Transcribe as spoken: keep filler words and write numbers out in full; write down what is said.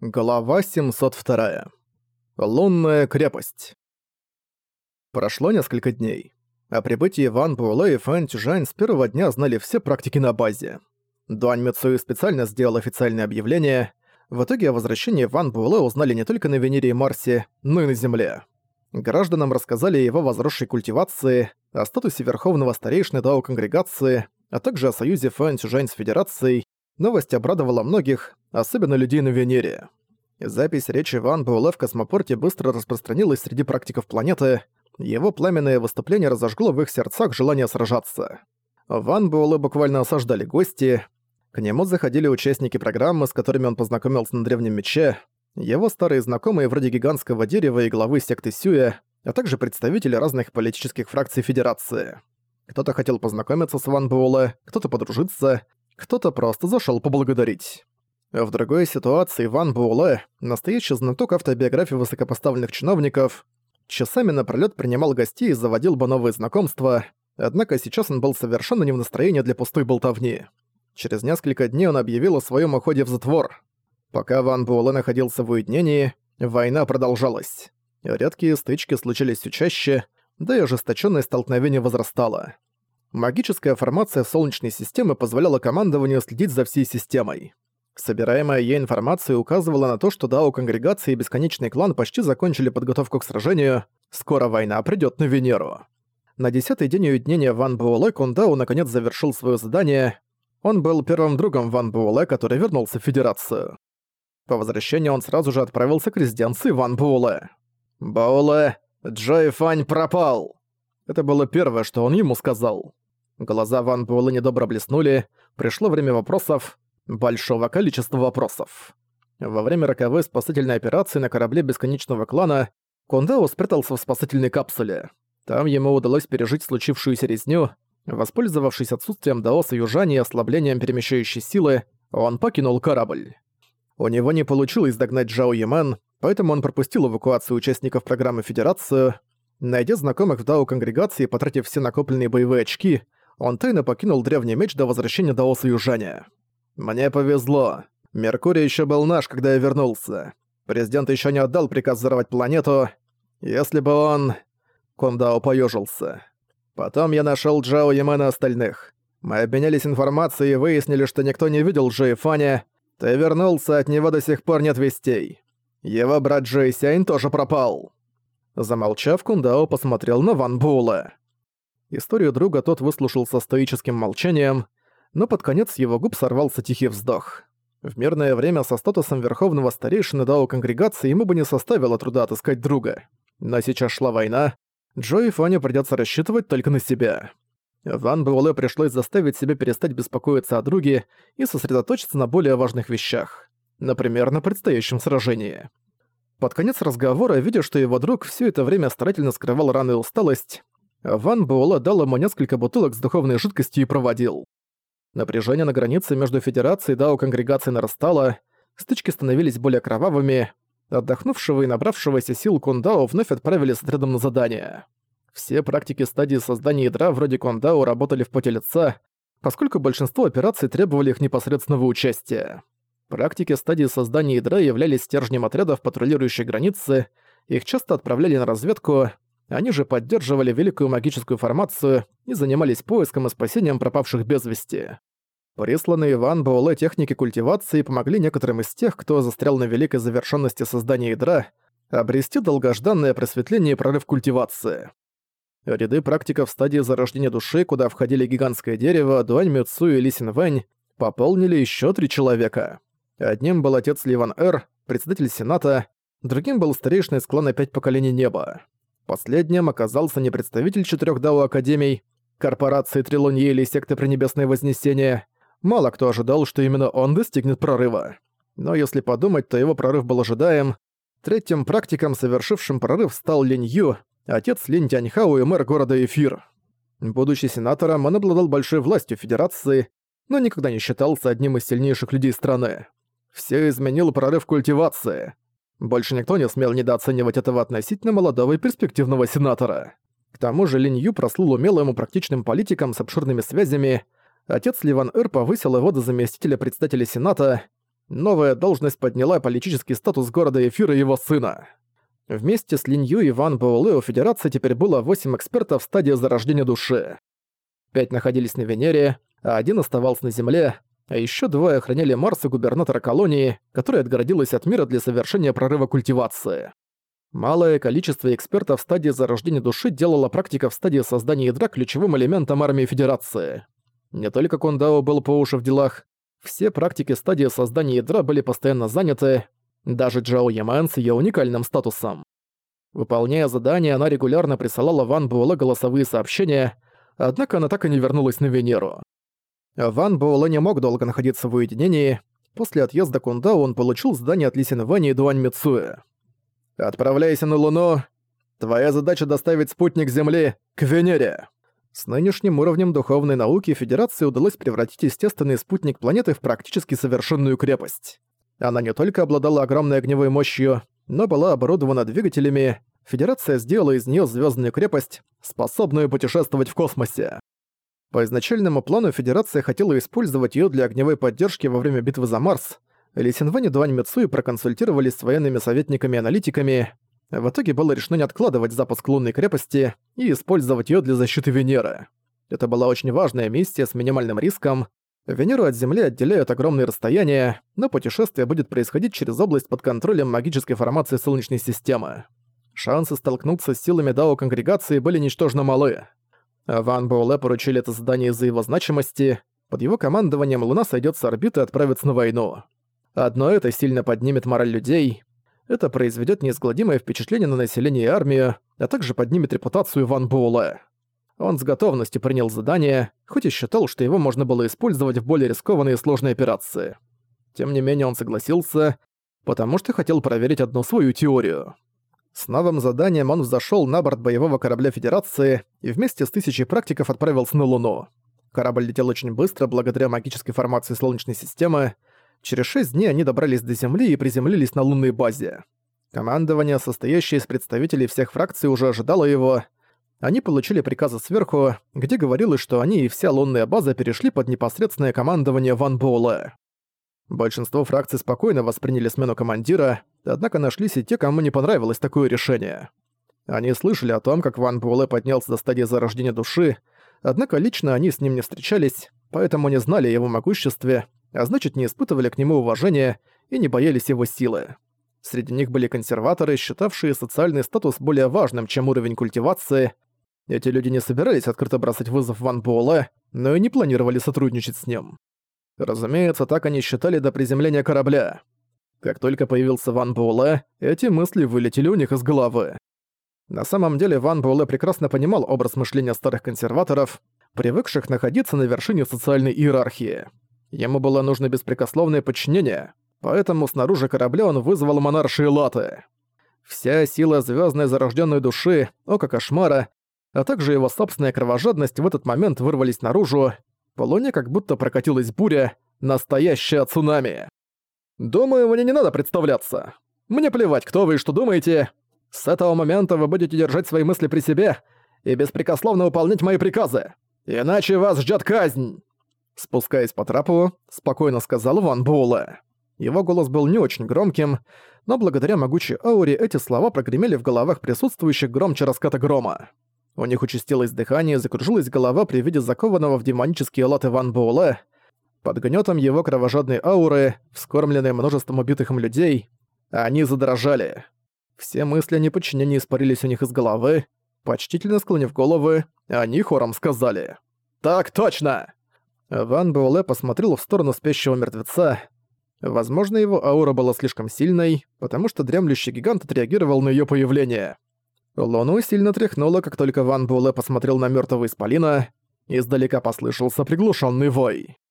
Глава семьсот два. Лунная крепость. Прошло несколько дней. О прибытии Ван Буэлэ и Фэн Тюжань с первого дня знали все практики на базе. Дуань Мицуи специально сделал официальное объявление. В итоге о возвращении Ван Буэлэ узнали не только на Венере и Марсе, но и на Земле. Гражданам рассказали о его возросшей культивации, о статусе Верховного Старейшины Дао Конгрегации, а также о союзе Фэн Тюжань с Федерацией. Новость обрадовала многих, особенно людей на Венере. Запись речи Ван Буэлэ в космопорте быстро распространилась среди практиков планеты. Его пламенное выступление разожгло в их сердцах желание сражаться. Ван Буэлэ буквально осаждали гости. К нему заходили участники программы, с которыми он познакомился на Древнем Мече, его старые знакомые вроде гигантского дерева и главы секты Сюэ, а также представители разных политических фракций Федерации. Кто-то хотел познакомиться с Ван Буэлэ, кто-то подружиться, кто-то просто зашёл поблагодарить. В другой ситуации Ван Буэлэ, настоящий знаток автобиографии высокопоставленных чиновников, часами напролёт принимал гостей и заводил бы новые знакомства, однако сейчас он был совершенно не в настроении для пустой болтовни. Через несколько дней он объявил о своём уходе в затвор. Пока Ван Буэлэ находился в уединении, война продолжалась. Редкие стычки случались всё чаще, да и ожесточённое столкновение возрастало. Магическая формация Солнечной системы позволяла командованию следить за всей системой. Собираемая ей информация указывала на то, что Дао Конгрегация и Бесконечный Клан почти закончили подготовку к сражению, скоро война придёт на Венеру. На десятый день уединения Ван Буэлэ Кун Дао наконец завершил своё задание. Он был первым другом Ван Буэлэ, который вернулся в Федерацию. По возвращении он сразу же отправился к резиденции Ван Буэлэ. «Буэлэ, Джой Фань пропал!» Это было первое, что он ему сказал. Глаза Ван Буэлэ недобро блеснули, пришло время вопросов, большого количества вопросов. Во время роковой спасательной операции на корабле Бесконечного Клана Кун Дао спрятался в спасательной капсуле. Там ему удалось пережить случившуюся резню. Воспользовавшись отсутствием Даоса Южани и ослаблением перемещающей силы, он покинул корабль. У него не получилось догнать Джао Ямэн, поэтому он пропустил эвакуацию участников программы Федерацию. Найдя знакомых в Дао Конгрегации и потратив все накопленные боевые очки, он тайно покинул Древний Меч до возвращения Даоса Южаня. «Мне повезло. Меркурий ещё был наш, когда я вернулся. Президент ещё не отдал приказ взорвать планету. Если бы он...» Кун Дао поёжился. «Потом я нашёл Джао Ямэна и остальных. Мы обменялись информацией и выяснили, что никто не видел Джои Фаня. Ты вернулся, от него до сих пор нет вестей. Его брат Джои Сянь тоже пропал». Замолчав, Кун Дао посмотрел на Ван Буэлэ. Историю друга тот выслушал со стоическим молчанием, но под конец его губ сорвался тихий вздох. В мирное время со статусом Верховного Старейшины Дао Конгрегации ему бы не составило труда отыскать друга. Но сейчас шла война, Джои Фаню придётся рассчитывать только на себя. Ван Буэлэ пришлось заставить себя перестать беспокоиться о друге и сосредоточиться на более важных вещах. Например, на предстоящем сражении. Под конец разговора, видя, что его друг всё это время старательно скрывал раны и усталость, Ван Буэлэ дал ему несколько бутылок с духовной жидкостью и проводил. Напряжение на границе между Федерацией и Дао Конгрегацией нарастало, стычки становились более кровавыми, отдохнувшего и набравшегося сил Кун Дао вновь отправили с отрядом на задание. Все практики стадии создания ядра вроде Кун Дао работали в поте лица, поскольку большинство операций требовали их непосредственного участия. Практики стадии создания ядра являлись стержнем отрядов, патрулирующих границы, их часто отправляли на разведку, они же поддерживали великую магическую формацию и занимались поиском и спасением пропавших без вести. Присланные Ван Буэлэ техники культивации помогли некоторым из тех, кто застрял на великой завершенности создания ядра, обрести долгожданное просветление и прорыв культивации. Ряды практиков стадии зарождения души, куда входили гигантское дерево, Дуань Мицуи и Ли Синвэнь, пополнили еще три человека. Одним был отец Ли Ван Эр, председатель Сената, другим был старейшина из клана Пять Поколений Неба. Последним оказался не представитель четырех Дао Академий, корпорации Трилуньи или секты Пренебесное Вознесение. Мало кто ожидал, что именно он достигнет прорыва. Но если подумать, то его прорыв был ожидаем. Третьим практиком, совершившим прорыв, стал Линь Ю, отец Линь Тяньхао и мэр города Эфир. Будучи сенатором, он обладал большой властью Федерации, но никогда не считался одним из сильнейших людей страны. Все изменил прорыв культивации. Больше никто не смел недооценивать этого относительно молодого и перспективного сенатора. К тому же Линь Ю прослыл умелым и практичным политиком с обширными связями. Отец Ли Ван Эр повысил его до заместителя председателя Сената. Новая должность подняла политический статус города Эфира и его сына. Вместе с Линью и Ван Буэлэ у Федерации теперь было восемь экспертов в стадии зарождения души. Пять находились на Венере, а один оставался на Земле, а еще двое охраняли Марс и губернатора колонии, которая отгородилась от мира для совершения прорыва культивации. Малое количество экспертов в стадии зарождения души делало практика в стадии создания ядра ключевым элементом армии Федерации. Не только Кундао был по уши в делах, все практики стадии создания ядра были постоянно заняты, даже Джао Ямэн с её уникальным статусом. Выполняя задания, она регулярно присылала Ван Буэлэ голосовые сообщения, однако она так и не вернулась на Венеру. Ван Буэлэ не мог долго находиться в уединении. После отъезда Кундао он получил задание от Ли Синвэня и Дуань Мицуэ. «Отправляйся на Луну. Твоя задача доставить спутник Земли к Венере». С нынешним уровнем духовной науки Федерации удалось превратить естественный спутник планеты в практически совершенную крепость. Она не только обладала огромной огневой мощью, но была оборудована двигателями. Федерация сделала из неё звёздную крепость, способную путешествовать в космосе. По изначальному плану Федерация хотела использовать её для огневой поддержки во время битвы за Марс. Ли Синвэнь и Дуань Мицуэ проконсультировались с военными советниками и аналитиками. В итоге было решено не откладывать запуск лунной крепости и использовать её для защиты Венеры. Это была очень важная миссия с минимальным риском. Венеру от Земли отделяют огромные расстояния, но путешествие будет происходить через область под контролем магической формации Солнечной системы. Шансы столкнуться с силами Дао-конгрегации были ничтожно малы. Ван Буэлэ поручили это задание из-за его значимости. Под его командованием Луна сойдёт с орбиты и отправится на войну. Одно это сильно поднимет мораль людей. Это произведёт неизгладимое впечатление на население и армию, а также поднимет репутацию Ван Буэлэ. Он с готовностью принял задание, хоть и считал, что его можно было использовать в более рискованные и сложные операции. Тем не менее он согласился, потому что хотел проверить одну свою теорию. С новым заданием он взошёл на борт боевого корабля Федерации и вместе с тысячей практиков отправился на Луну. Корабль летел очень быстро благодаря магической формации Солнечной системы. Через шесть дней они добрались до Земли и приземлились на лунной базе. Командование, состоящее из представителей всех фракций, уже ожидало его. Они получили приказы сверху, где говорилось, что они и вся лунная база перешли под непосредственное командование Ван Буэлэ. Большинство фракций спокойно восприняли смену командира, однако нашлись и те, кому не понравилось такое решение. Они слышали о том, как Ван Буэлэ поднялся до стадии зарождения души, однако лично они с ним не встречались, поэтому не знали о его могуществе, а значит не испытывали к нему уважения и не боялись его силы. Среди них были консерваторы, считавшие социальный статус более важным, чем уровень культивации. Эти люди не собирались открыто бросать вызов Ван Буэлэ, но и не планировали сотрудничать с ним. Разумеется, так они считали до приземления корабля. Как только появился Ван Буэлэ, эти мысли вылетели у них из головы. На самом деле Ван Буэлэ прекрасно понимал образ мышления старых консерваторов, привыкших находиться на вершине социальной иерархии. Ему было нужно беспрекословное подчинение, поэтому снаружи корабля он вызвал монарши Латы. Вся сила звездной зарожденной души, ока кошмара, а также его собственная кровожадность в этот момент вырвались наружу. По луне как будто прокатилась буря, настоящая цунами. «Думаю, мне не надо представляться. Мне плевать, кто вы и что думаете. С этого момента вы будете держать свои мысли при себе и беспрекословно выполнять мои приказы. Иначе вас ждет казнь!» Спускаясь по трапу, спокойно сказал Ван Буэлэ. Его голос был не очень громким, но благодаря могучей ауре эти слова прогремели в головах присутствующих громче раската грома. У них участилось дыхание, закружилась голова при виде закованного в демонические латы Ван Буэлэ. Под гнётом его кровожадной ауры, вскормленной множеством убитых им людей, они задрожали. Все мысли о неподчинении испарились у них из головы. Почтительно склонив головы, они хором сказали: «Так точно!» Ван Буэлэ посмотрел в сторону спящего мертвеца. Возможно, его аура была слишком сильной, потому что дремлющий гигант отреагировал на её появление. Луну сильно тряхнуло, как только Ван Буэлэ посмотрел на мёртвого исполина. Издалека послышался приглушённый вой.